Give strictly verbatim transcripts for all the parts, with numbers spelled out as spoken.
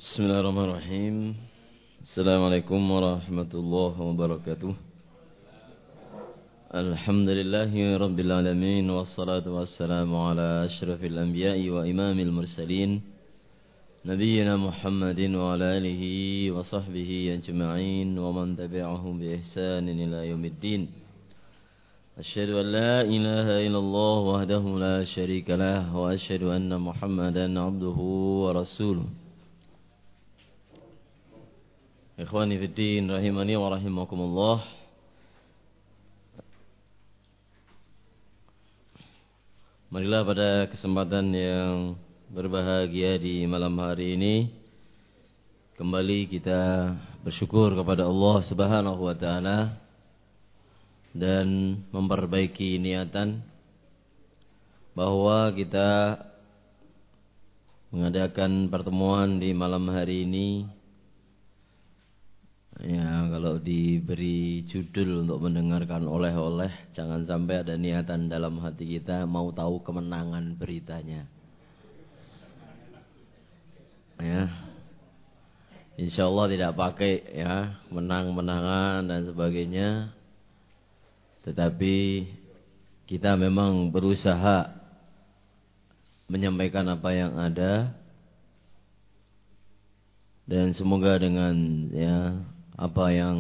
Bismillahirrahmanirrahim. Assalamualaikum warahmatullahi wabarakatuh. Alhamdulillahi rabbil alamin, wassalatu wassalamu ala asyrafil anbiya'i wa imamil mursalin, nabiyyina Muhammadin wa ala alihi wa sahbihi ajma'in wa man tabi'ahum bi ihsanin ila yaumiddin. Asyhadu an la ilaha illallah wahdahu la syarika lah wa asyhadu anna Muhammadan abduhu wa rasuluh. Ikhwani fi din rahimani wa rahimakumullah. Marilah pada kesempatan yang berbahagia di malam hari ini kembali kita bersyukur kepada Allah Subhanahu wa taala dan memperbaiki niatan bahwa kita mengadakan pertemuan di malam hari ini. Ya, kalau diberi judul untuk mendengarkan oleh-oleh, jangan sampai ada niatan dalam hati kita mau tahu kemenangan beritanya. Ya, insya Allah tidak pakai ya menang-menangan dan sebagainya. Tetapi kita memang berusaha menyampaikan apa yang ada, dan semoga dengan ya apa yang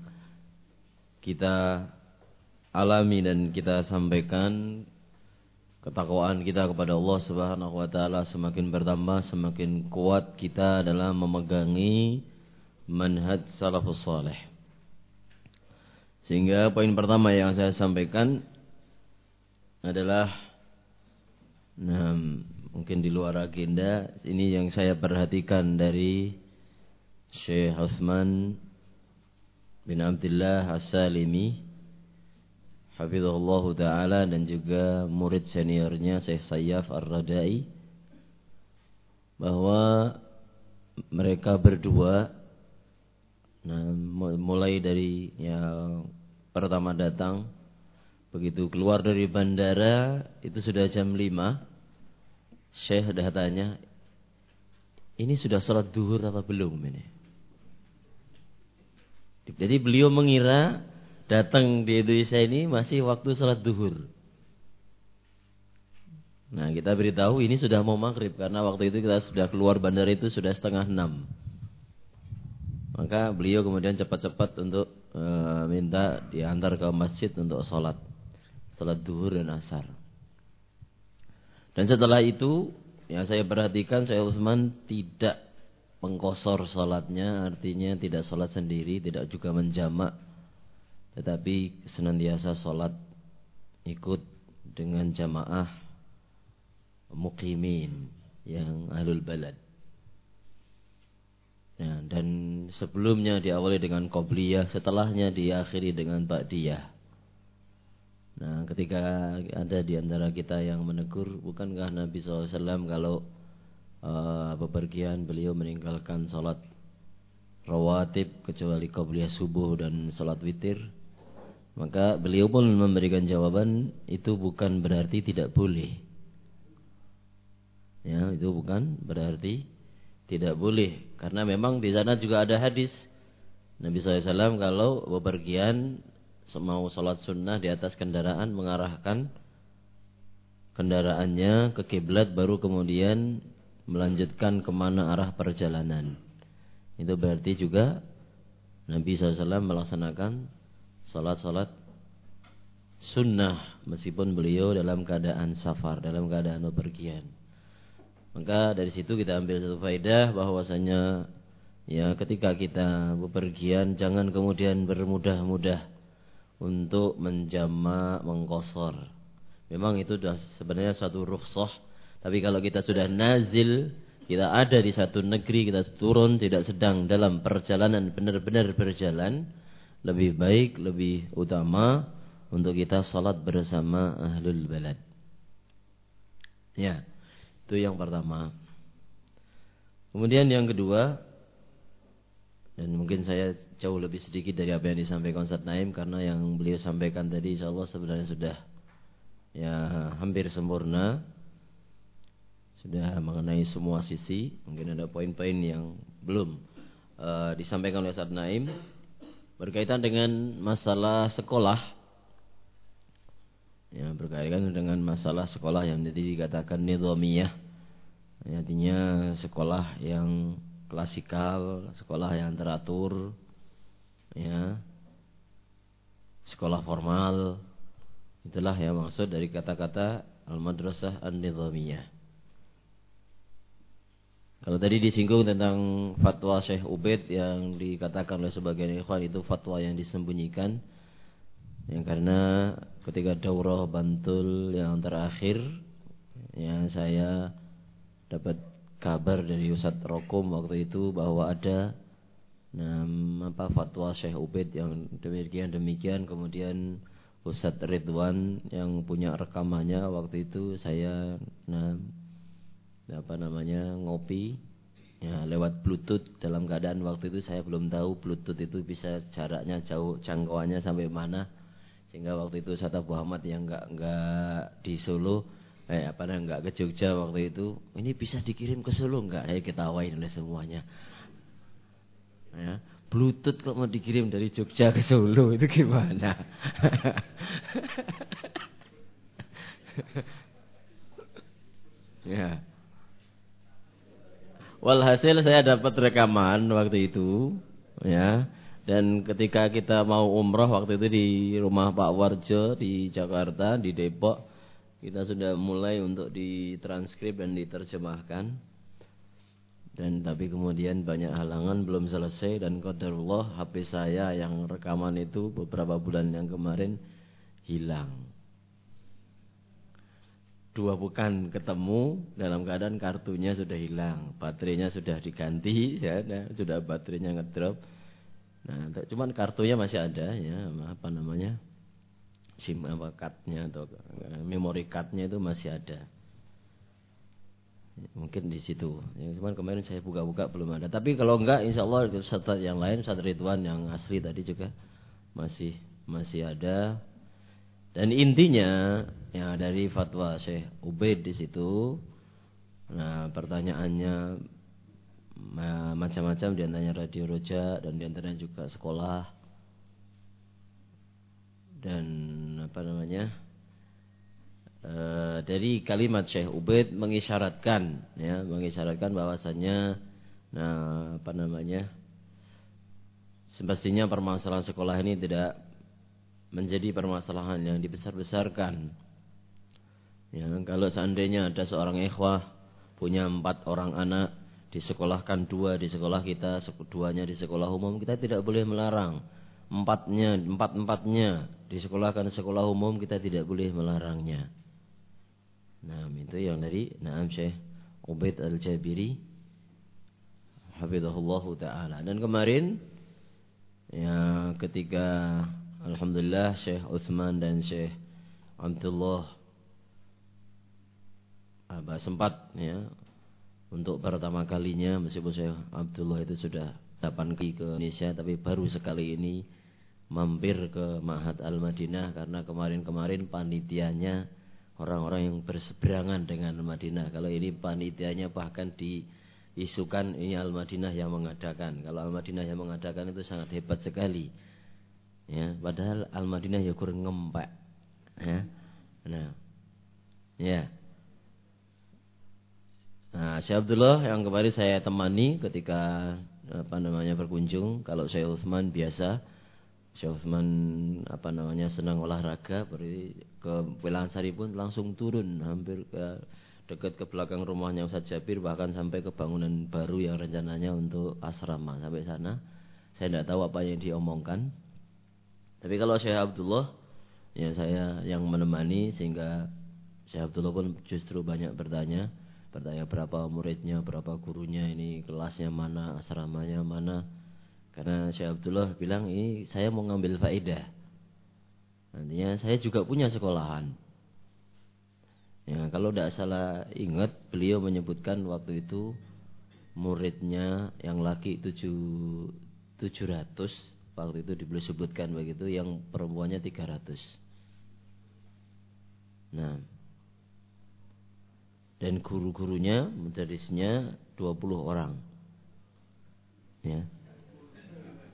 kita alami dan kita sampaikan, ketakwaan kita kepada Allah Subhanahu wa taala semakin bertambah, semakin kuat kita dalam memegangi manhaj salafus saleh. Sehingga poin pertama yang saya sampaikan adalah, nah, mungkin di luar agenda, ini yang saya perhatikan dari Syekh Utsman bin Abdullah As-Salimi hafizahullah ta'ala, dan juga murid seniornya Syekh Sayyaf Ar-Radai, bahwa mereka berdua, nah, mulai dari yang pertama datang, begitu keluar dari bandara itu sudah jam lima, Syekh datanya, ini sudah sholat duhur apa belum ini? Jadi beliau mengira datang di Indonesia ini masih waktu sholat duhur. Nah, kita beritahu ini sudah mau maghrib, karena waktu itu kita sudah keluar bandara itu sudah setengah enam. Maka beliau kemudian cepat-cepat untuk e, minta diantar ke masjid untuk sholat sholat duhur dan asar. Dan setelah itu, yang saya perhatikan, Syekh Utsman tidak mengkosor sholatnya, artinya tidak sholat sendiri, tidak juga menjamak, tetapi senantiasa sholat ikut dengan jamaah muqimin yang ahlul balad. Ya, dan sebelumnya diawali dengan qobliyah, setelahnya diakhiri dengan ba'diyah. Nah, ketika ada di antara kita yang menegur, bukankah Nabi shallallahu alaihi wasallam kalau Uh, bepergian beliau meninggalkan salat rawatib kecuali qabliyah subuh dan salat witir? Maka beliau pun memberikan jawaban, itu bukan berarti tidak boleh. Ya, itu bukan berarti tidak boleh, karena memang di sana juga ada hadis Nabi shallallahu alaihi wasallam kalau bepergian mau salat sunnah di atas kendaraan, mengarahkan kendaraannya ke kiblat, baru kemudian melanjutkan kemana arah perjalanan. Itu berarti juga Nabi shallallahu alaihi wasallam melaksanakan salat-salat sunnah meskipun beliau dalam keadaan safar, dalam keadaan bepergian. Maka dari situ kita ambil satu faedah bahwasanya ya ketika kita bepergian jangan kemudian bermudah-mudah untuk menjamak, mengqashar. Memang itu sudah sebenarnya suatu rukhsah. Tapi kalau kita sudah nazil, kita ada di satu negeri, kita turun, tidak sedang dalam perjalanan, benar-benar berjalan, lebih baik, lebih utama untuk kita salat bersama ahlul balad. Ya, itu yang pertama. Kemudian yang kedua, dan mungkin saya jauh lebih sedikit dari apa yang disampaikan Ustaz Naim, karena yang beliau sampaikan tadi insyaallah sebenarnya sudah ya hampir sempurna, sudah mengenai semua sisi. Mungkin ada poin-poin yang belum e, disampaikan oleh Ustaz Naim berkaitan dengan masalah sekolah. Ya, berkaitan dengan masalah sekolah yang jadi dikatakan nizamiyah. Ya, artinya sekolah yang klasikal, sekolah yang teratur, ya, sekolah formal. Itulah yang maksud dari kata-kata al-madrasah an-nizamiyah. Kalau tadi disinggung tentang fatwa Syekh Ubaid yang dikatakan oleh sebagian ikhwan itu fatwa yang disembunyikan, yang karena ketika daurah Bantul yang terakhir, ya saya dapat kabar dari Ustadz Rokum waktu itu bahwa ada nah, apa fatwa Syekh Ubaid yang demikian demikian. Kemudian Ustadz Ridwan yang punya rekamannya waktu itu saya nah apa namanya ngopi ya lewat Bluetooth, dalam keadaan waktu itu saya belum tahu Bluetooth itu bisa jaraknya jauh, jangkauannya sampai mana, sehingga waktu itu Ustadz Abu Ahmad yang enggak enggak di Solo eh apa namanya enggak ke Jogja waktu itu, ini bisa dikirim ke Solo enggak? Saya ketawain oleh semuanya. Ya, Bluetooth kok mau dikirim dari Jogja ke Solo, itu gimana? Ya. Walhasil saya dapat rekaman waktu itu, ya. Dan ketika kita mau umroh waktu itu di rumah Pak Warjo di Jakarta, di Depok, kita sudah mulai untuk ditranskrip dan diterjemahkan. Dan tapi kemudian banyak halangan, belum selesai, dan qadarullah H P saya yang rekaman itu beberapa bulan yang kemarin hilang. Dua pekan ketemu dalam keadaan kartunya sudah hilang, baterainya sudah diganti, ya, nah, sudah baterainya ngedrop. Nah, cuman kartunya masih ada, ya, apa namanya, SIM apa cardnya atau memory cardnya itu masih ada. Mungkin di situ. Ya, cuman kemarin saya buka-buka belum ada. Tapi kalau enggak, insya Allah Ustaz yang lain, Ustaz Ridwan yang asli tadi juga masih masih ada. Dan intinya ya dari fatwa Syekh Ubaid di situ, nah pertanyaannya macam-macam, diantaranya Radio Roja dan diantaranya juga sekolah dan apa namanya e, dari kalimat Syekh Ubaid mengisyaratkan, ya mengisyaratkan bahwasannya, nah apa namanya semestinya permasalahan sekolah ini tidak menjadi permasalahan yang dibesar-besarkan. Ya, kalau seandainya ada seorang ikhwah punya empat orang anak, disekolahkan dua di sekolah kita, duanya di sekolah umum, kita tidak boleh melarang. Empatnya, empat-empatnya disekolahkan di sekolah umum, kita tidak boleh melarangnya. Nah, itu yang dari Naam Syekh Ubaid Al-Jabiri hafizahullahu ta'ala. Dan kemarin ya ketika alhamdulillah Syekh Utsman dan Syekh Abdullah apa sempat ya untuk pertama kalinya, meskipun Syekh Abdullah itu sudah delapan kali ke Indonesia, tapi baru sekali ini mampir ke Ma'had Al-Madinah, karena kemarin-kemarin panitianya orang-orang yang berseberangan dengan Al-Madinah. Kalau ini panitianya bahkan diisukan ini Al-Madinah yang mengadakan. Kalau Al-Madinah yang mengadakan itu sangat hebat sekali. Ya, padahal Al-Madinah ya kurang ngempek. Ya. Nah. Ya. Nah, Syekh Abdullah yang kemarin saya temani ketika apa namanya berkunjung, kalau Syekh Utsman biasa. Syekh Utsman apa namanya senang olahraga, pergi ke Wilangan Sari pun langsung turun hampir ke dekat ke belakang rumahnya Ustaz Jabir, bahkan sampai ke bangunan baru yang rencananya untuk asrama. Sampai sana saya tidak tahu apa yang diomongkan. Tapi kalau Syekh Abdullah, ya saya yang menemani, sehingga Syekh Abdullah pun justru banyak bertanya, bertanya berapa muridnya, berapa gurunya, ini kelasnya mana, asramanya mana. Karena Syekh Abdullah bilang, ini saya mau ngambil faedah. Nantinya saya juga punya sekolahan. Ya, kalau tidak salah ingat, beliau menyebutkan waktu itu muridnya yang laki tujuh ratus. Waktu itu dibeli sebutkan begitu, yang perempuannya tiga ratus. Nah, dan guru-gurunya, mudarisnya dua puluh orang.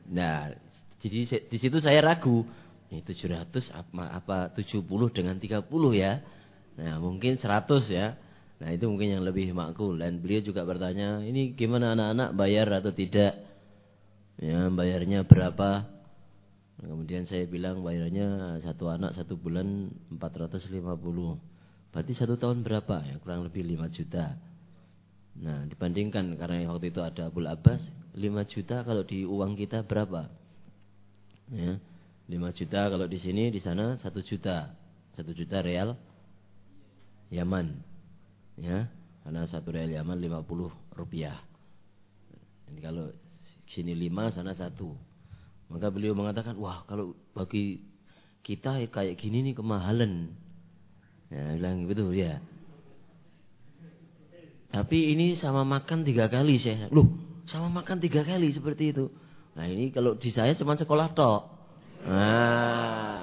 Nah, jadi di situ saya ragu. Ini tujuh ratus apa, apa tujuh puluh dengan tiga puluh ya. Nah, mungkin seratus ya. Nah, itu mungkin yang lebih makul. Dan beliau juga bertanya, ini gimana anak-anak bayar atau tidak? Ya, bayarnya berapa? Nah, kemudian saya bilang bayarnya satu anak satu bulan empat ratus lima puluh. Berarti satu tahun berapa? Ya, kurang lebih lima juta. Nah, dibandingkan karena waktu itu ada Abul Abbas, lima juta kalau di uang kita berapa? Ya, lima juta kalau di sini, di sana satu juta. satu juta real Yaman. Ya, karena satu real Yaman lima puluh rupiah. Ini kalau sini lima, sana satu. Maka beliau mengatakan, wah kalau bagi kita kayak gini nih kemahalan. Ya, bilang betul ya. Tapi ini sama makan tiga kali saya. Loh, sama makan tiga kali seperti itu. Nah ini kalau di saya cuma sekolah tok. Nah.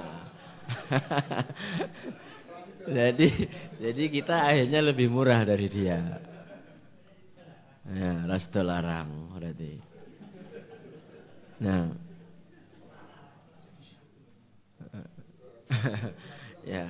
jadi jadi kita akhirnya lebih murah dari dia. Ya, resto larang berarti. Nah. Ya.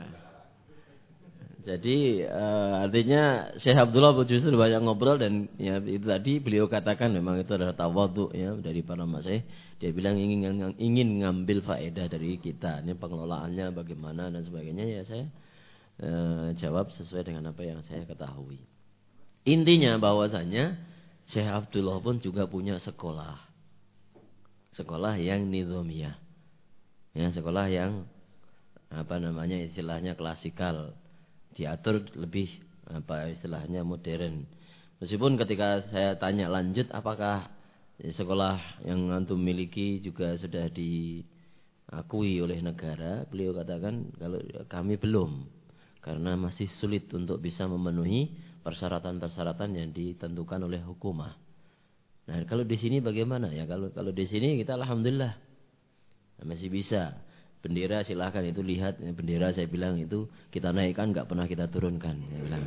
Jadi uh, artinya Syekh Abdullah justru banyak ngobrol dan ya itu tadi beliau katakan memang itu adalah tawadhu ya dari para masyayikh. Dia bilang ingin ingin ngambil faedah dari kita. Ini pengelolaannya bagaimana dan sebagainya ya saya uh, jawab sesuai dengan apa yang saya ketahui. Intinya bahwasanya Syekh Abdullah pun juga punya sekolah. Sekolah yang nizamiyah. Ya, sekolah yang apa namanya istilahnya klasikal. Diatur lebih apa istilahnya modern. Meskipun ketika saya tanya lanjut apakah sekolah yang antum miliki juga sudah diakui oleh negara, beliau katakan kalau kami belum karena masih sulit untuk bisa memenuhi persyaratan-persyaratan yang ditentukan oleh hukumah. Nah, kalau di sini bagaimana ya? Kalau kalau di sini kita alhamdulillah masih bisa. Bendera silahkan itu lihat bendera saya bilang itu kita naikkan nggak pernah kita turunkan saya bilang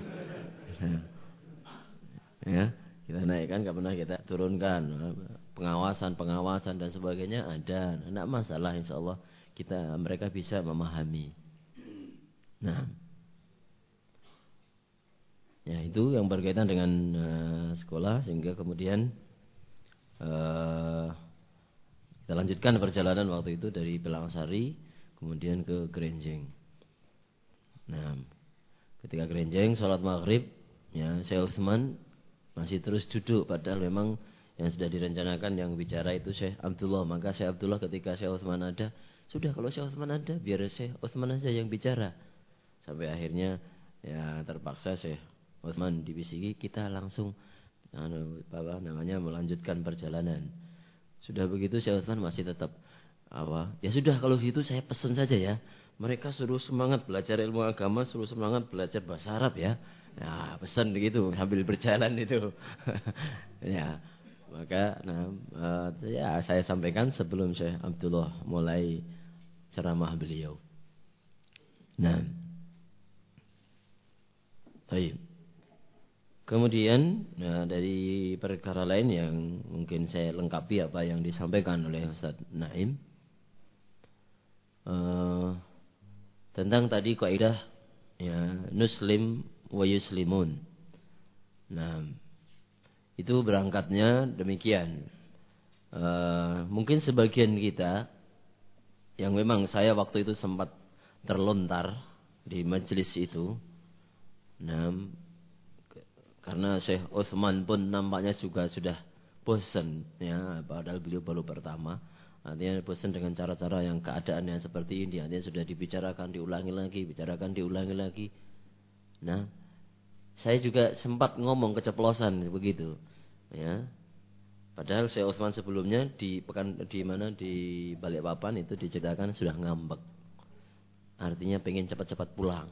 ya kita naikkan nggak pernah kita turunkan pengawasan pengawasan dan sebagainya ada nggak masalah insyaallah kita mereka bisa memahami. Nah ya itu yang berkaitan dengan uh, sekolah sehingga kemudian uh, kita lanjutkan perjalanan waktu itu dari Pelangsari kemudian ke Grenjeng. Nah, ketika Grenjeng sholat maghrib, ya Syekh Utsman masih terus duduk, padahal memang yang sudah direncanakan yang bicara itu Syekh Abdullah. Maka Syekh Abdullah ketika Syekh Utsman ada, sudah kalau Syekh Utsman ada, biar Syekh Utsman aja yang bicara. Sampai akhirnya ya terpaksa Syekh Utsman dibisiki, kita langsung anu, apa namanya melanjutkan perjalanan. Sudah begitu Syekh Utsman masih tetap apa? Ya sudah kalau gitu saya pesan saja ya. Mereka suruh semangat belajar ilmu agama, suruh semangat belajar bahasa Arab ya. Ya, pesan begitu sambil berjalan itu. Ya. Maka nah uh, ya saya sampaikan sebelum Syekh Abdullah mulai ceramah beliau. Nah. Baik. Kemudian nah, dari perkara lain yang mungkin saya lengkapi apa yang disampaikan oleh Ustaz Naim. Uh, tentang tadi kaidah ya nuslim wa yuslimun. Nah, itu berangkatnya demikian. Uh, mungkin sebagian kita yang memang saya waktu itu sempat terlontar di majelis itu. Nah, karena Syekh Utsman pun nampaknya juga sudah bosan ya, padahal beliau baru pertama. Artinya bosan dengan cara-cara yang keadaan yang seperti ini. Artinya sudah dibicarakan, diulangi lagi, bicarakan, diulangi lagi. Nah, saya juga sempat ngomong keceplosan begitu. Ya, padahal Syekh Utsman sebelumnya di pekan di mana di Balikpapan itu diceritakan sudah ngambek. Artinya pengen cepat-cepat pulang.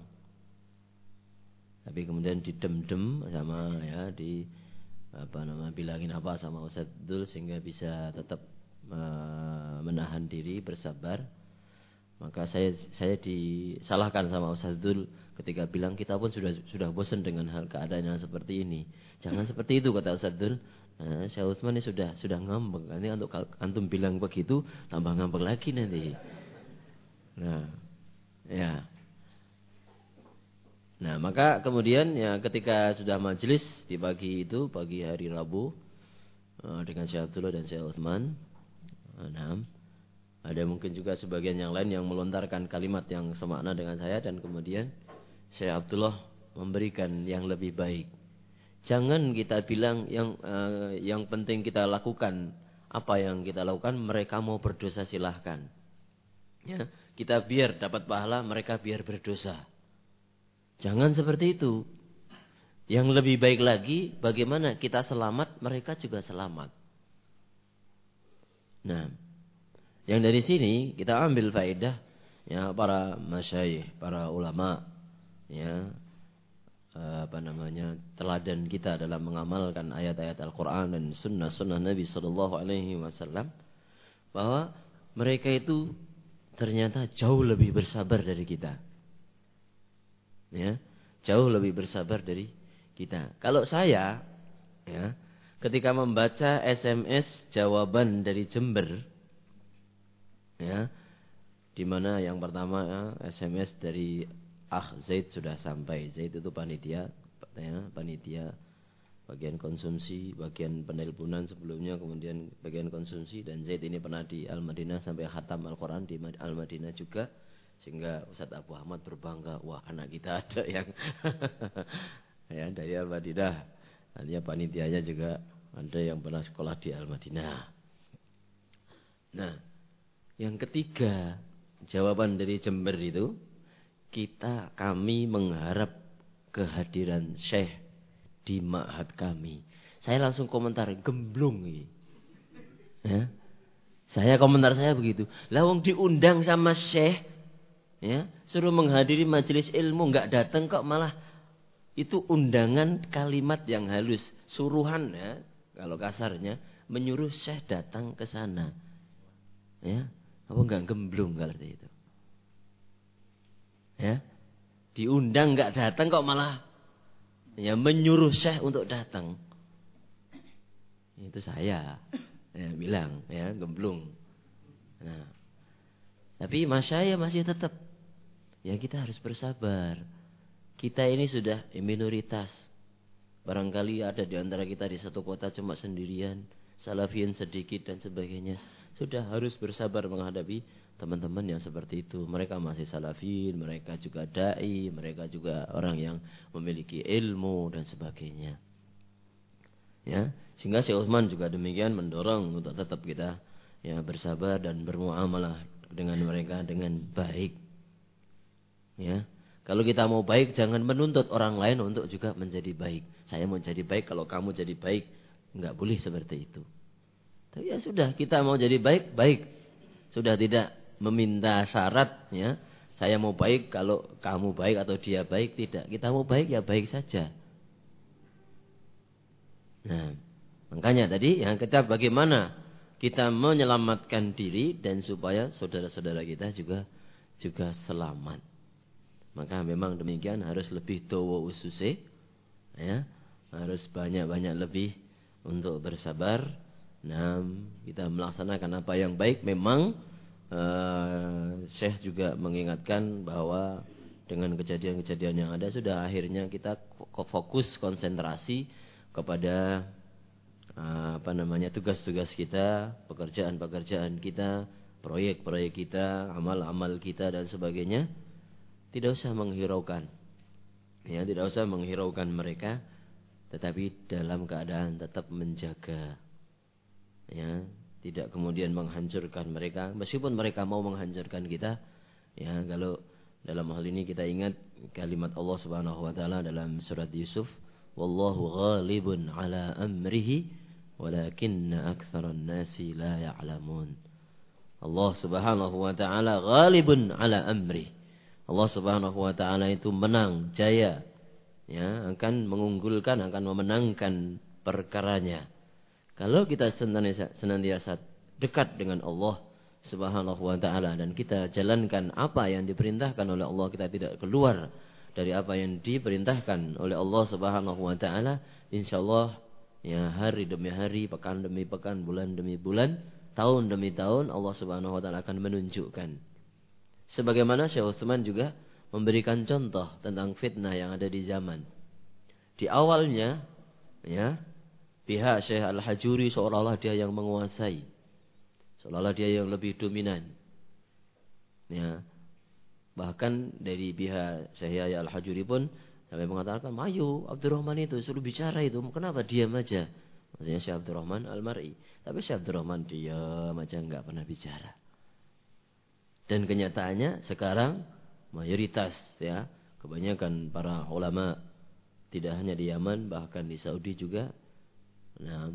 Tapi kemudian didem-dem sama ya di apa nama bilangin apa sama Ustaz Dul sehingga bisa tetap menahan diri, bersabar. Maka saya saya disalahkan sama Ustaz Dul ketika bilang kita pun sudah sudah bosan dengan hal keadaan yang seperti ini. Jangan seperti itu kata Ustaz Dul. Nah, Syekh Utsman ini sudah sudah ngambek. Nanti untuk antum bilang begitu tambah ngambek lagi nanti. Nah, ya. Nah, maka kemudian ya ketika sudah majelis di pagi itu, pagi hari Rabu dengan Syekh Abdullah dan Syekh Utsman. Nah, ada mungkin juga sebagian yang lain yang melontarkan kalimat yang semakna dengan saya dan kemudian Syekh Abdullah memberikan yang lebih baik. Jangan kita bilang yang uh, yang penting kita lakukan apa yang kita lakukan, mereka mau berdosa silahkan. Ya, kita biar dapat pahala, mereka biar berdosa. Jangan seperti itu. Yang lebih baik lagi, bagaimana kita selamat, mereka juga selamat. Nah, yang dari sini kita ambil faedah ya para masyayikh, para ulama, ya. apa namanya teladan kita dalam mengamalkan ayat-ayat Al-Quran dan sunnah-sunnah Nabi Sallallahu Alaihi Wasallam, bahwa mereka itu ternyata jauh lebih bersabar dari kita, ya, jauh lebih bersabar dari kita. Kalau saya, ya, ketika membaca S M S jawaban dari Jember, ya, di mana yang pertama ya, S M S dari Ah Zaid sudah sampai. Zaid itu panitia, ya, panitia bagian konsumsi, bagian penelponan sebelumnya, kemudian bagian konsumsi. Dan Zaid ini pernah di Al-Madinah sampai khatam Al-Quran di Al-Madinah juga, sehingga Ustadz Abu Ahmad berbangga, wah anak kita ada yang ya dari Al-Madinah. Artinya panitianya juga ada yang pernah sekolah di Al-Madinah. Nah, yang ketiga jawaban dari Jember itu, kita kami mengharap kehadiran Syekh di ma'had kami. Saya langsung komentar, gemblung ini. Ya. Saya komentar saya begitu. Lah wong diundang sama Syekh, ya, suruh menghadiri majelis ilmu enggak datang kok, malah itu undangan kalimat yang halus, suruhan ya, kalau kasarnya menyuruh Syekh datang ke sana. Ya, apa enggak gemblung kalau itu? Ya, diundang nggak datang kok malah ya menyuruh Syekh untuk datang. Itu saya ya, bilang ya gemblung. Nah, tapi mas saya masih tetap ya kita harus bersabar. Kita ini sudah minoritas. Barangkali ada di antara kita di satu kota cuma sendirian, salafiyin sedikit dan sebagainya. Sudah harus bersabar menghadapi teman-teman yang seperti itu. Mereka masih salafin, mereka juga da'i, mereka juga orang yang memiliki ilmu dan sebagainya. Ya, sehingga Syekh Utsman juga demikian mendorong untuk tetap kita ya bersabar dan bermuamalah dengan mereka dengan baik. Ya. Kalau kita mau baik, jangan menuntut orang lain untuk juga menjadi baik. Saya mau jadi baik, kalau kamu jadi baik, enggak boleh seperti itu. Tapi ya sudah, kita mau jadi baik, baik. Sudah tidak meminta syarat, ya. Saya mau baik kalau kamu baik atau dia baik, tidak. Kita mau baik ya baik saja. Nah, makanya tadi yang kita bagaimana kita menyelamatkan diri dan supaya saudara-saudara kita juga juga selamat. Maka memang demikian harus lebih dawa ususe, ya. Harus banyak-banyak lebih untuk bersabar. Nah, kita melaksanakan apa yang baik memang. Uh, Syekh juga mengingatkan bahwa dengan kejadian-kejadian yang ada sudah akhirnya kita fokus konsentrasi kepada uh, apa namanya tugas-tugas kita, pekerjaan-pekerjaan kita, proyek-proyek kita, amal-amal kita dan sebagainya. Tidak usah menghiraukan, ya, tidak usah menghiraukan mereka, tetapi dalam keadaan tetap menjaga, ya. Tidak kemudian menghancurkan mereka, meskipun mereka mau menghancurkan kita. Ya, kalau dalam hal ini kita ingat kalimat Allah Subhanahu wa taala dalam surat Yusuf, wallahu ghalibun ala amrihi walakinna aktsaran nasi la ya'lamun. Allah Subhanahu wa taala ghalibun ala amri. Allah Subhanahu wa taala itu menang, jaya, ya, akan mengunggulkan, akan memenangkan perkaranya. Kalau kita senantiasa dekat dengan Allah Subhanahu wa taala dan kita jalankan apa yang diperintahkan oleh Allah, kita tidak keluar dari apa yang diperintahkan oleh Allah Subhanahu wa taala, insyaallah ya hari demi hari, pekan demi pekan, bulan demi bulan, tahun demi tahun Allah Subhanahu wa taala akan menunjukkan. Sebagaimana Syekh Utsman juga memberikan contoh tentang fitnah yang ada di zaman. Di awalnya ya, pihak Syekh Al-Hajuri seolah-olah dia yang menguasai. Seolah-olah dia yang lebih dominan. Ya. Bahkan dari pihak Syekh Yahya Al-Hajuri pun sampai mengatakan, "Ayo Abdurrahman itu suruh bicara itu, kenapa diam aja?" Maksudnya Syekh Abdurrahman Al-Mar'i. Tapi Syekh Abdurrahman diam aja, enggak pernah bicara. Dan kenyataannya sekarang mayoritas ya, kebanyakan para ulama tidak hanya di Yaman, bahkan di Saudi juga, nah,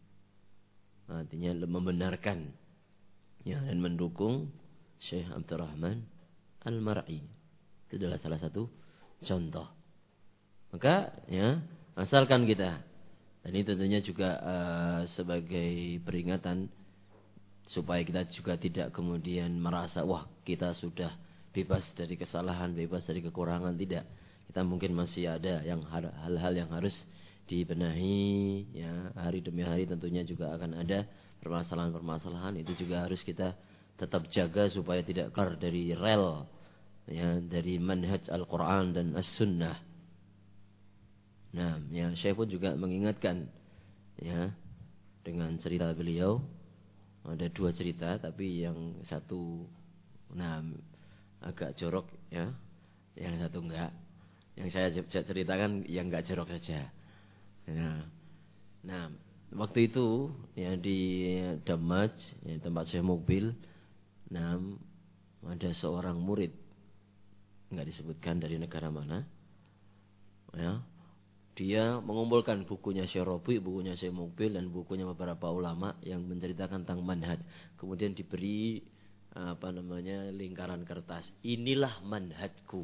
artinya membenarkan ya, dan mendukung Syekh Abdurrahman Al-Mar'i. Itu adalah salah satu contoh. Maka ya, asalkan kita, dan ini tentunya juga uh, sebagai peringatan supaya kita juga tidak kemudian merasa wah kita sudah bebas dari kesalahan, bebas dari kekurangan. Tidak. Kita mungkin masih ada yang hal-hal yang harus dibenahi ya, hari demi hari tentunya juga akan ada permasalahan-permasalahan. Itu juga harus kita tetap jaga supaya tidak keluar dari rel ya, dari manhaj Al-Quran dan As-Sunnah. Nah, ya Syekh pun juga mengingatkan ya, dengan cerita beliau. Ada dua cerita, tapi yang satu nah agak jorok ya, yang satu enggak. Yang saya ceritakan yang enggak jorok saja. Ya. Nah, waktu itu ya di Damaj, ya, tempat Syekh Mukbil, nah ada seorang murid, enggak disebutkan dari negara mana, ya. Dia mengumpulkan bukunya Syekh Rabi', bukunya Syekh Mukbil, dan bukunya beberapa ulama yang menceritakan tentang manhaj. Kemudian diberi apa namanya lingkaran kertas. Inilah manhajku.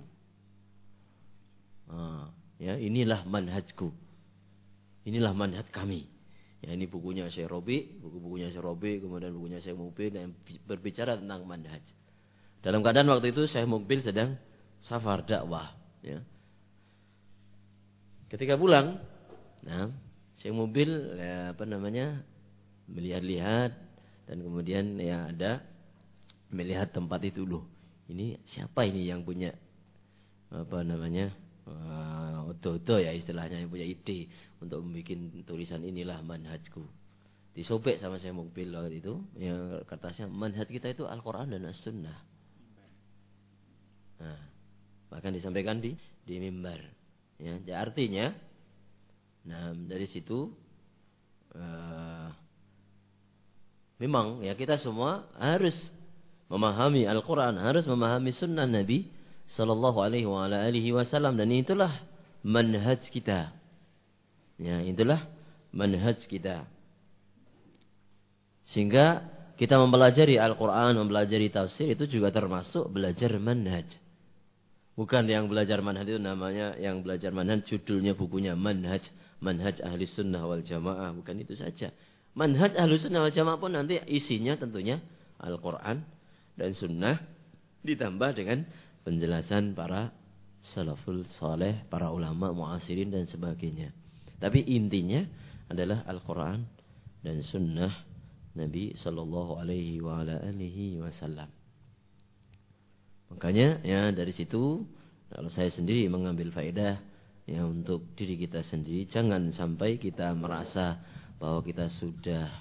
Ah, ya, inilah manhajku. Inilah manhaj kami. Ya, ini bukunya Syekh Rabi', buku-bukunya Syekh Rabi', kemudian bukunya Syekh Mukbil yang berbicara tentang manhaj. Dalam keadaan waktu itu Syekh Mukbil sedang safar dakwah, ya. Ketika pulang, nah, Syekh Mukbil ya, apa namanya melihat-lihat, dan kemudian ya ada melihat tempat itu, loh. Ini siapa ini yang punya apa namanya uh, odo-odo ya istilahnya, yang punya ide untuk membuat tulisan inilah manhajku. Disobek sama Syekh Mukbil waktu itu, ya kertasnya, manhaj kita itu Al-Quran dan As-Sunnah. Nah, bahkan disampaikan di di mimbar. Ya, artinya, nah dari situ uh, memang ya kita semua harus memahami Al-Quran, harus memahami Sunnah Nabi Sallallahu Alaihi Wasallam, dan itulah manhaj kita. Ya, itulah manhaj kita. Sehingga kita mempelajari Al-Quran, mempelajari tafsir itu juga termasuk belajar manhaj. Bukan yang belajar manhaj itu namanya, yang belajar manhaj judulnya bukunya manhaj, manhaj ahli sunnah wal jamaah. Bukan itu saja. Manhaj ahli sunnah wal jamaah pun nanti isinya tentunya Al-Quran dan sunnah, ditambah dengan penjelasan para salaful saleh, para ulama muasirin dan sebagainya. Tapi intinya adalah Al-Quran dan sunnah Nabi Sallallahu Alaihi Wasallam. Makanya ya dari situ, kalau saya sendiri mengambil faedah ya untuk diri kita sendiri, jangan sampai kita merasa bahwa kita sudah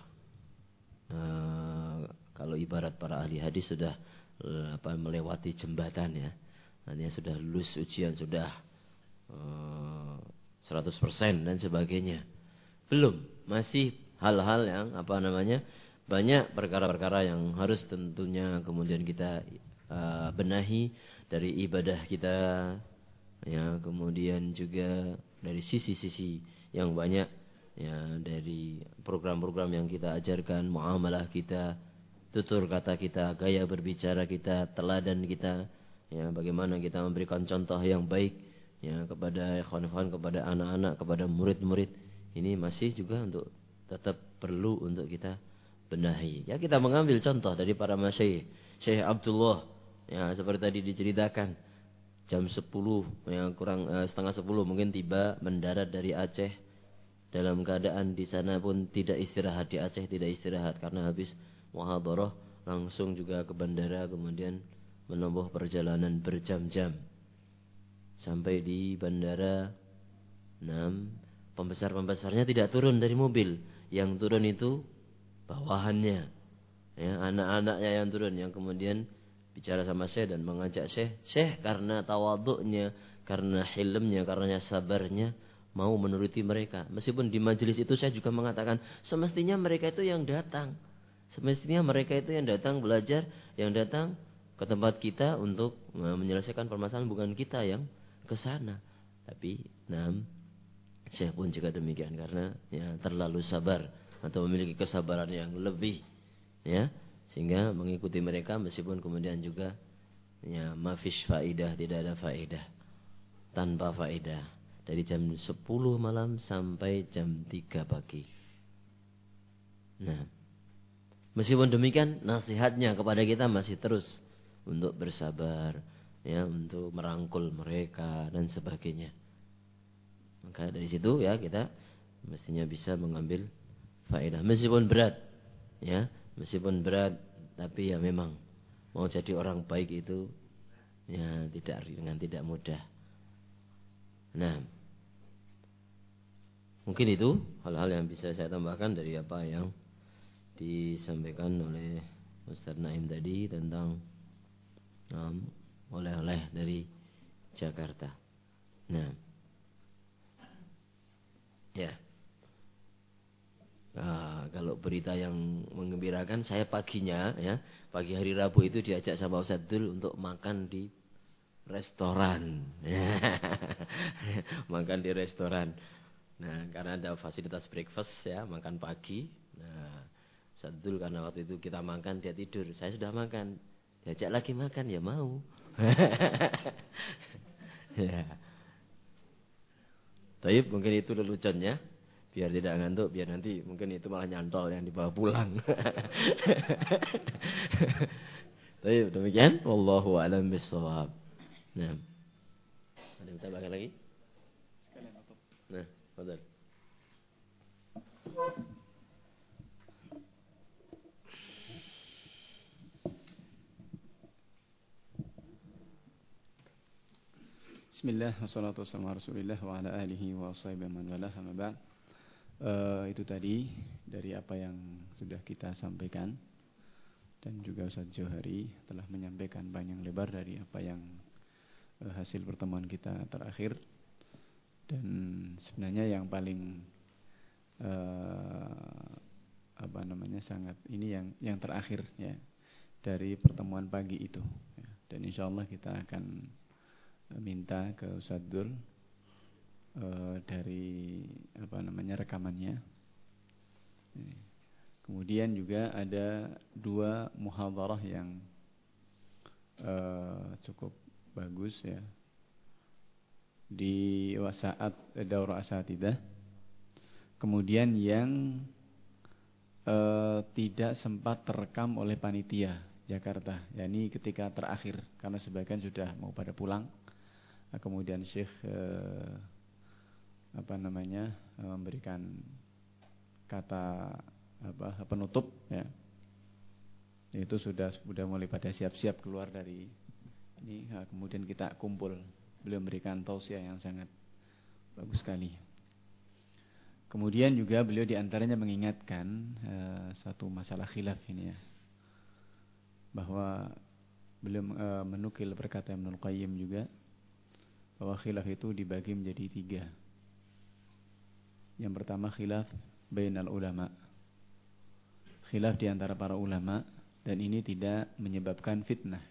uh, kalau ibarat para ahli hadis sudah uh, apa melewati jembatan ya, artinya sudah lulus ujian, sudah uh, seratus persen dan sebagainya. Belum, masih hal-hal yang apa namanya banyak perkara-perkara yang harus tentunya kemudian kita Uh, benahi dari ibadah kita, ya, kemudian juga dari sisi-sisi yang banyak, ya, dari program-program yang kita ajarkan, muamalah kita, tutur kata kita, gaya berbicara kita, teladan kita, ya, bagaimana kita memberikan contoh yang baik, ya, kepada ikhwan-ikhwan, kepada anak-anak, kepada murid-murid. Ini masih juga untuk tetap perlu untuk kita benahi. Ya, kita mengambil contoh dari para masyayikh, Syekh Abdullah. Ya, seperti tadi diceritakan, jam sepuluh, yang kurang eh, setengah sepuluh mungkin tiba mendarat dari Aceh. dalam keadaan di sana pun tidak istirahat, di Aceh tidak istirahat karena habis muhadharah langsung juga ke bandara, kemudian menempuh perjalanan berjam-jam sampai di bandara. Enam, pembesar-pembesarnya tidak turun dari mobil, yang turun itu bawahannya, ya, anak-anaknya yang turun, yang kemudian bicara sama Syekh dan mengajak Syekh, Syekh karena tawaduknya, karena hilmnya, karena sabarnya mau menuruti mereka. Meskipun di majelis itu saya juga mengatakan semestinya mereka itu yang datang. Semestinya mereka itu yang datang belajar, yang datang ke tempat kita untuk menyelesaikan permasalahan, bukan kita yang ke sana. Tapi enam, Syekh pun juga demikian karena ya terlalu sabar atau memiliki kesabaran yang lebih, ya, sehingga mengikuti mereka meskipun kemudian juga ya mafish faidah, tidak ada faedah, tanpa faedah. Dari jam sepuluh malam sampai jam tiga pagi. Nah, meskipun demikian nasihatnya kepada kita masih terus untuk bersabar, ya, untuk merangkul mereka dan sebagainya. Maka dari situ ya kita mestinya bisa mengambil faedah meskipun berat, ya, meskipun berat, tapi ya memang mau jadi orang baik itu ya tidak dengan tidak mudah. Nah, mungkin itu hal-hal yang bisa saya tambahkan dari apa yang disampaikan oleh Ustaz Naim tadi tentang um, oleh-oleh dari Jakarta. Nah, ya, nah, kalau berita yang menggembirakan, saya paginya, ya, pagi hari Rabu itu diajak sama Ustaz Dul untuk makan di restoran, makan di restoran. Nah, karena ada fasilitas breakfast, ya, makan pagi. Nah, Ustaz Dul karena waktu itu kita makan dia tidur, saya sudah makan, diajak lagi makan ya mau. Ya. Tapi mungkin itu leluconnya, biar tidak ngantuk, biar nanti mungkin itu malah nyantol yang dibawa pulang. Tapi demikian, wallahu a'lam bishawab. Nah, ada yang tambahkan lagi? Nah, fadhal. Bismillah, wassalatu wassalamu ala Rasulillah wa ala alihi wa sahbihi man walah, amma ba'd. Uh, itu tadi dari apa yang sudah kita sampaikan, dan juga Ustaz Johari telah menyampaikan panjang lebar dari apa yang uh, hasil pertemuan kita terakhir. Dan sebenarnya yang paling uh, apa namanya sangat ini yang yang terakhir, ya, dari pertemuan pagi itu, ya. Dan insyaallah kita akan minta ke Ustaz Dul uh, dari apa namanya rekamannya. Kemudian juga ada dua muhadharah yang uh, cukup bagus, ya, di saat daurah asatidah. Kemudian yang uh, tidak sempat terekam oleh panitia Jakarta, yakni ketika terakhir karena sebagian sudah mau pada pulang. Kemudian Syekh eh, apa namanya eh, memberikan kata apa penutup, ya, itu sudah sudah mulai pada siap-siap keluar dari ini. Nah, kemudian kita kumpul, beliau memberikan tausiah yang sangat bagus sekali. Kemudian juga beliau diantaranya mengingatkan eh, satu masalah khilaf ini, ya, bahwa beliau eh, menukil perkataan Ibnul Qayyim juga bahwa khilaf itu dibagi menjadi tiga. Yang pertama khilaf bainal ulama, khilaf di antara para ulama, dan ini tidak menyebabkan fitnah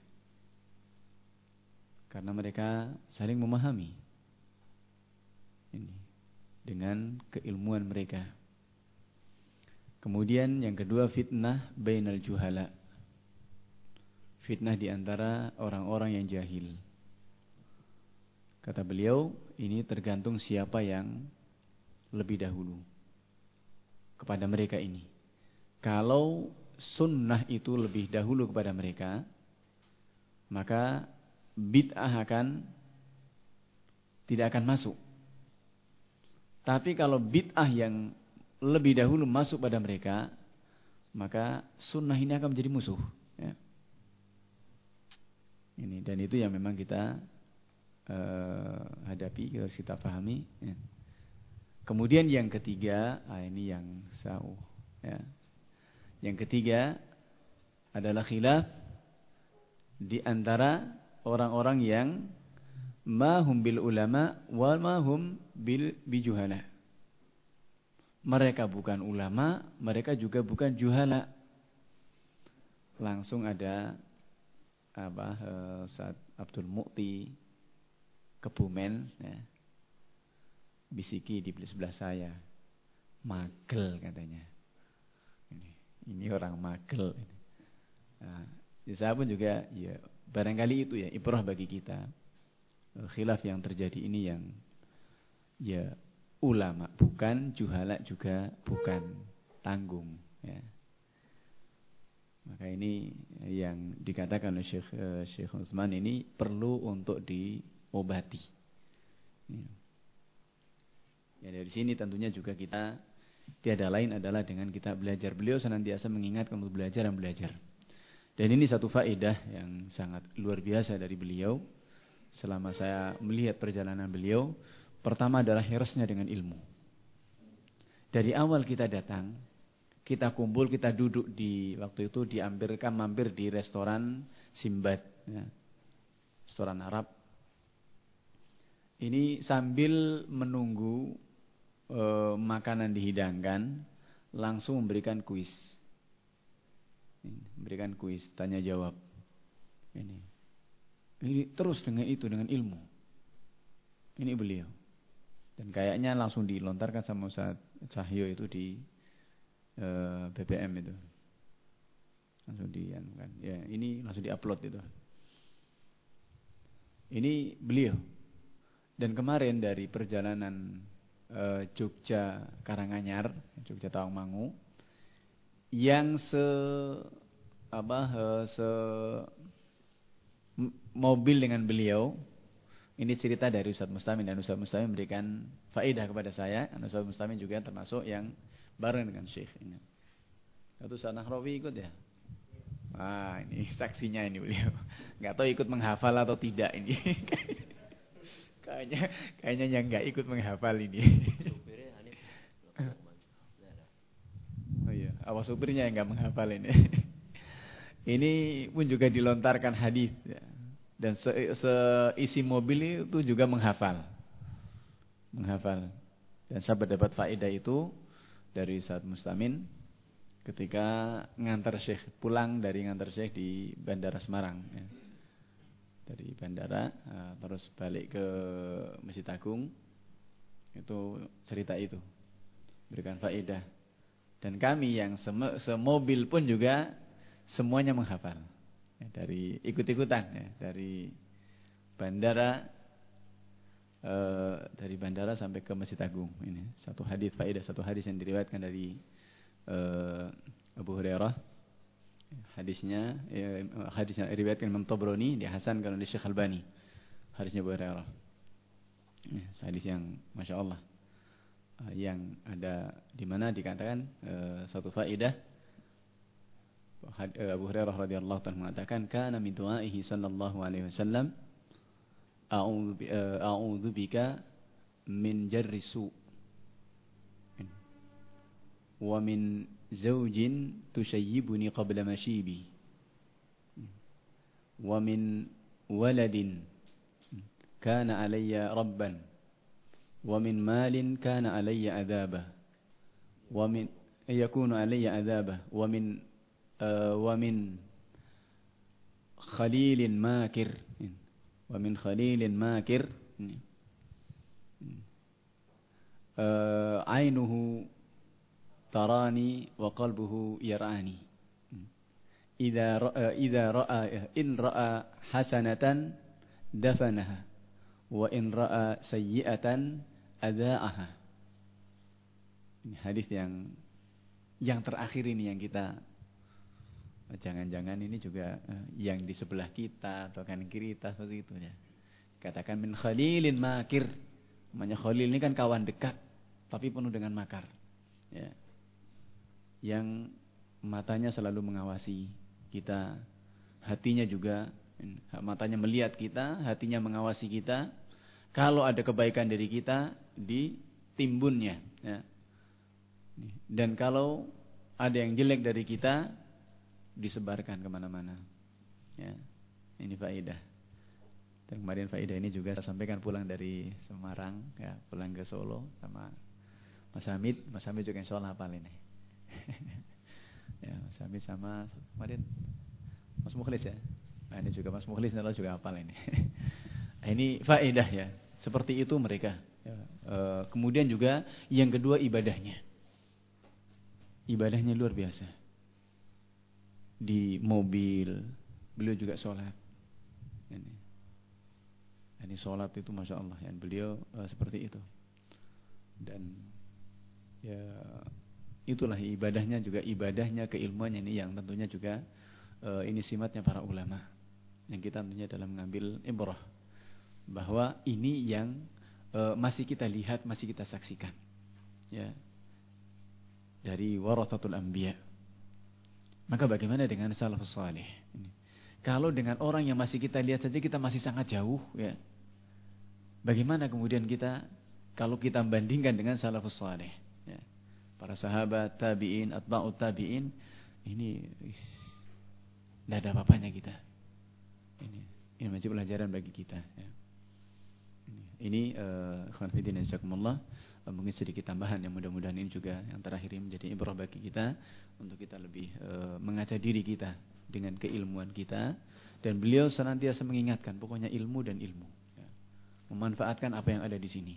karena mereka saling memahami ini dengan keilmuan mereka. Kemudian yang kedua fitnah bainal juhala, fitnah di antara orang-orang yang jahil. Kata beliau, ini tergantung siapa yang lebih dahulu kepada mereka ini. Kalau sunnah itu lebih dahulu kepada mereka, maka bid'ah akan tidak akan masuk. Tapi kalau bid'ah yang lebih dahulu masuk pada mereka, maka sunnah ini akan menjadi musuh. Ya. Ini dan itu yang memang kita uh, hadapi, harus kita pahami. Ya. Kemudian yang ketiga, ah ini yang sauh. Ya. Yang ketiga adalah khilaf di antara orang-orang yang mahum bil ulama wa mahum bil bijuhala. Mereka bukan ulama, mereka juga bukan juhala. Langsung ada apa Ustaz Abdul Mu'ti Kebumen ya. Bisiki di sebelah saya. Magel katanya. Ini, ini orang magel. Nah, saya pun juga ya barangkali itu ya ibrah bagi kita. Khilaf yang terjadi ini yang ya ulama bukan, juhala juga bukan, tanggung ya. Maka ini yang dikatakan oleh Syekh uh, Syekh Utsman ini perlu untuk diobati. Ya. Ya dari sini tentunya juga kita tiada lain adalah dengan kita belajar. Beliau senantiasa mengingatkan untuk belajar dan belajar. Dan ini satu faedah yang sangat luar biasa dari beliau. Selama saya melihat perjalanan beliau, pertama adalah hirasnya dengan ilmu. Dari awal kita datang, kita kumpul, kita duduk di waktu itu diambilkan mampir di restoran Simbad, ya, restoran Arab. Ini sambil menunggu e, makanan dihidangkan, langsung memberikan kuis, memberikan kuis, tanya jawab. Ini. Ini terus dengan itu, dengan ilmu. Ini beliau. Dan kayaknya langsung dilontarkan sama Ustaz Cahyo itu di uh, B B M itu. Langsung di kan. Ya, ini langsung diupload itu. Ini beliau. Dan kemarin dari perjalanan uh, Jogja Karanganyar, Jogja Tawangmangu, yang se apa uh, se mobil dengan beliau, ini cerita dari Ustaz Mustamin, dan Ustaz Mustamin memberikan faedah kepada saya, dan Ustaz Mustamin juga termasuk yang bareng dengan Syekh ini. Satu Ustaz Nahrawi ikut ya? Ah ini saksinya ini beliau. Nggak tahu ikut menghafal atau tidak ini. kayaknya kayaknya yang nggak ikut menghafal ini. Oh iya, awas supirnya yang nggak menghafal ini. Ini pun juga dilontarkan hadis ya. Dan seisi mobil itu juga menghafal. Menghafal. Dan saya mendapat faedah itu dari Ustaz Mustamin ketika ngantar Syekh pulang dari ngantar Syekh di Bandara Semarang ya. Dari bandara terus balik ke Masjid Agung, itu cerita itu berikan faedah. Dan kami yang semobil pun juga semuanya menghafal ya, dari ikut-ikutan ya, dari bandara e, dari bandara sampai ke Masjid Agung. Ini satu hadis faedah, satu hadis yang diriwayatkan dari e, Abu Hurairah. Hadisnya ya, hadisnya diriwayatkan Imam Tabrani, dihasankan oleh Syekh Albani. Hadisnya Abu Hurairah. Ya, hadis yang Masya Allah, yang ada di mana dikatakan e, satu faedah. Abu Hurairah radhiyallahu ta'ala mengatakan, kana min du'aihi sallallahu alaihi wasallam, a'udzu bika min jarri su' wa min zawjin tushayyibuni qabla mashibi wa min waladin kana alayya rabban wa min malin kana alayya adhaba wa min yakunu alayya adhaba wa min wa min khalilin makir wa min khalilin makir ainuhu tarani wa qalbuhu yarani idza ra'a idza ra'a in ra'a hasanatan dafanaha wa in ra'a sayyi'atan adza'aha. Ini hadis yang yang terakhir ini yang kita jangan-jangan ini juga yang di sebelah kita atau kan kiri kita seperti itu ya. Katakan min khalilin makir. Namanya khalil ini kan kawan dekat. tapi penuh dengan makar. Ya. Yang matanya selalu mengawasi kita, hatinya juga, matanya melihat kita, hatinya mengawasi kita. Kalau ada kebaikan dari kita, ditimbunnya. Ya. Dan kalau ada yang jelek dari kita, disebarkan kemana-mana. Ya. Ini faedah. Dan kemarin faedah ini juga saya sampaikan pulang dari Semarang, ya, pulang ke Solo sama Mas Hamid. Mas Hamid juga insya Allah hafal ini. Ya, Mas Hamid sama kemarin Mas Mukhlis ya. Nah, ini juga Mas Mukhlis Allah juga hafal ini. Ini faedah ya. Seperti itu mereka. Ya. E, kemudian juga yang kedua ibadahnya. Ibadahnya luar biasa. Di mobil beliau juga sholat. Ini. Ini sholat itu Masya Allah ya, beliau uh, seperti itu. Dan ya itulah ibadahnya juga ibadahnya keilmuannya ini yang tentunya juga uh, ini simatnya para ulama. Yang kita tentunya dalam mengambil ibrah bahwa ini yang uh, masih kita lihat, masih kita saksikan. Ya. Dari warathatul anbiya. Maka bagaimana dengan salafus salih? Ini. Kalau dengan orang yang masih kita lihat saja kita masih sangat jauh ya. Bagaimana kemudian kita kalau kita bandingkan dengan salafus saleh ya. Para sahabat, tabi'in, atba'ut tabi'in, ini tidak ada apa-apanya kita. Ini ini menjadi pelajaran bagi kita ya. Ini ikhwan fillah jazakumullah, mungkin sedikit tambahan yang mudah-mudahan ini juga yang terakhir ini menjadi ibrah bagi kita untuk kita lebih uh, mengaca diri kita dengan keilmuan kita, dan beliau senantiasa mengingatkan pokoknya ilmu dan ilmu ya. Memanfaatkan apa yang ada di sini.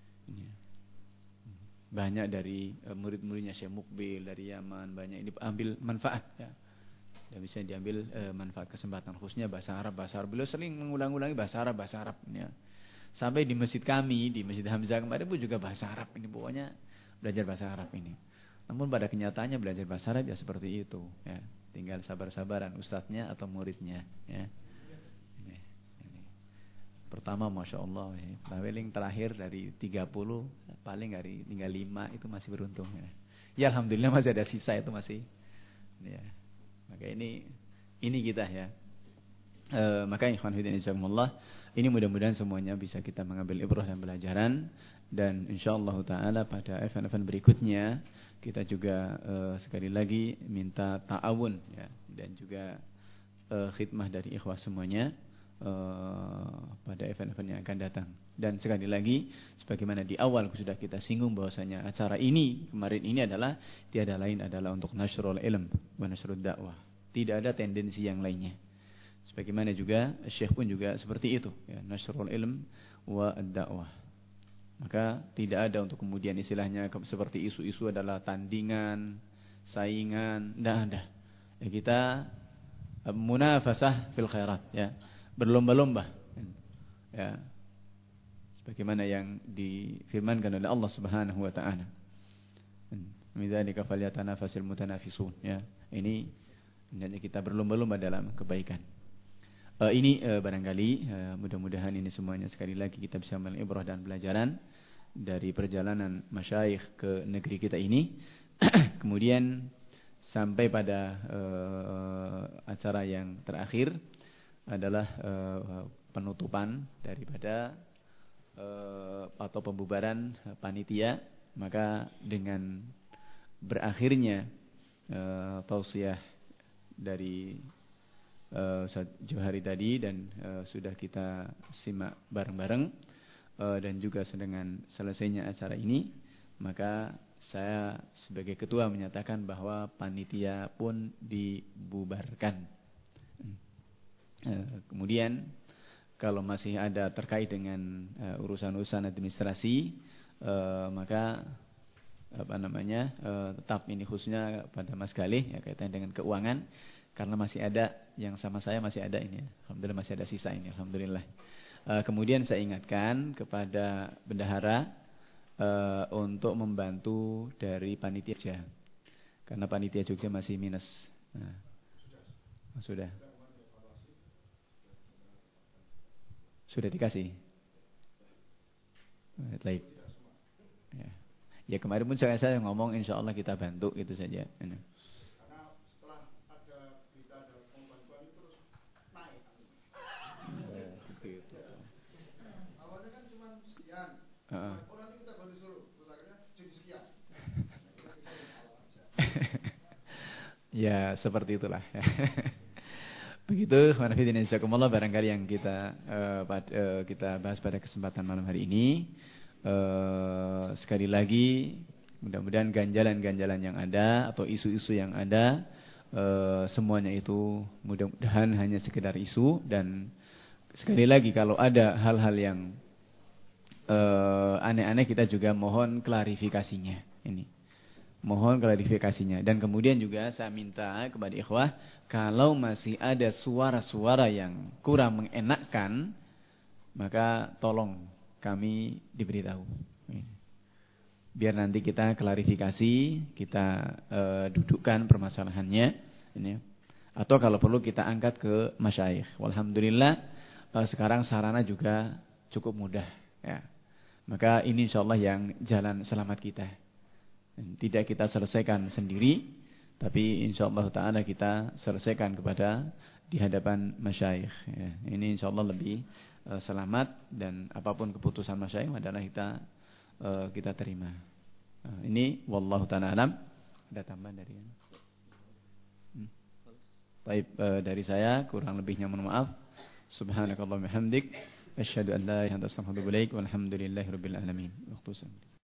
Banyak dari uh, murid-muridnya Syekh Mukbil dari Yaman, banyak ini ambil manfaat ya. Dan bisa diambil uh, manfaat kesempatan khususnya bahasa Arab, bahasa Arab. Beliau sering mengulang-ulangi bahasa Arab, bahasa Arab ya. Sampai di masjid kami, di Masjid Hamzah kemarin pun juga bahasa Arab ini, pokoknya belajar bahasa Arab ini. Namun pada kenyataannya belajar bahasa Arab ya seperti itu ya. Tinggal sabar-sabaran ustadznya atau muridnya ya. Ini, ini. Pertama Masya Allah ya. Paling terakhir dari tiga puluh paling dari tinggal lima itu masih beruntung ya. Ya Alhamdulillah masih ada sisa itu masih ya. Maka ini ini kita ya. E, maka ikhwan fillah jazakumullah, ini mudah-mudahan semuanya bisa kita mengambil ibrah dan pelajaran, dan insyaallah taala pada event-event berikutnya kita juga uh, sekali lagi minta ta'awun ya, dan juga uh, khidmah dari ikhwah semuanya uh, pada event-event yang akan datang. Dan sekali lagi sebagaimana di awal sudah kita singgung bahwasanya acara ini kemarin ini adalah tiada lain adalah untuk nasrul ilm wa nasrul dakwah. Tidak ada tendensi yang lainnya. Sebagaimana juga Syekh pun juga seperti itu ya, nasrul ilm wa ad-dakwah. Maka tidak ada untuk kemudian istilahnya seperti isu-isu adalah tandingan, saingan, tidak ada. Ya, kita munafasah fil khairat ya, berlomba-lomba. Ya. Sebagaimana yang difirmankan oleh Allah Subhanahu wa taala. Midzalika falyatanafasil mutanafisun ya. Ini hendaknya kita berlomba-lomba dalam kebaikan. Uh, ini uh, barangkali uh, mudah-mudahan ini semuanya sekali lagi kita bisa mengambil ibrah dan pelajaran dari perjalanan masyayikh ke negeri kita ini. Kemudian sampai pada uh, acara yang terakhir adalah uh, penutupan daripada uh, atau pembubaran uh, panitia. Maka dengan berakhirnya uh, tausiah dari Uh, jauh hari tadi dan uh, sudah kita simak bareng-bareng uh, dan juga dengan selesainya acara ini, maka saya sebagai ketua menyatakan bahwa panitia pun dibubarkan. Uh, kemudian kalau masih ada terkait dengan uh, urusan-urusan administrasi, uh, maka apa namanya uh, tetap ini khususnya pada Mas Galih ya, kaitan dengan keuangan. Karena masih ada yang sama saya masih ada ini, alhamdulillah masih ada sisa ini, alhamdulillah. Uh, kemudian saya ingatkan kepada bendahara uh, untuk membantu dari panitia Jogja, karena panitia Jogja masih minus. Nah, sudah, sudah dikasih. Baik. Ya. Ya kemarin pun saya, saya ngomong insya Allah kita bantu itu saja. Ini. Karena setelah ada berita ada pembantuan itu terus naik. Oh, begitu. Awalnya kan cuma sekian. Uh-uh. Oh nanti kita bantu suruh. Terus akhirnya jadi sekian. Ya seperti itulah. Begitu, manafidin insyaallah barangkali yang kita uh, pad, uh, kita bahas pada kesempatan malam hari ini. Uh, sekali lagi, mudah-mudahan ganjalan-ganjalan yang ada atau isu-isu yang ada, uh, semuanya itu mudah-mudahan hanya sekedar isu. Dan sekali lagi kalau ada hal-hal yang uh, aneh-aneh kita juga mohon klarifikasinya. Ini. Mohon klarifikasinya. Dan kemudian juga saya minta kepada ikhwah, kalau masih ada suara-suara yang kurang mengenakkan, maka tolong kami diberitahu. Biar nanti kita klarifikasi, kita uh, dudukkan permasalahannya. Ini. Atau kalau perlu kita angkat ke masyayikh. Walhamdulillah uh, sekarang sarana juga cukup mudah. Ya. Maka ini insyaallah yang jalan selamat kita. Tidak kita selesaikan sendiri, tapi insyaallah ta'ala kita selesaikan kepada di hadapan masyayikh. Ya, ini insyaallah lebih uh, selamat dan apapun keputusan masyayikh adalah kita uh, kita terima. Uh, ini wallahu ta'ala alam. Ada tambahan dari hmm. Baik, uh, dari saya kurang lebihnya mohon maaf. Subhanakallahumma hamdik asyhadu an la ilaha illa anta astaghfiruka wa atubu ilaik. Walhamdulillahirabbil alamin. Waktu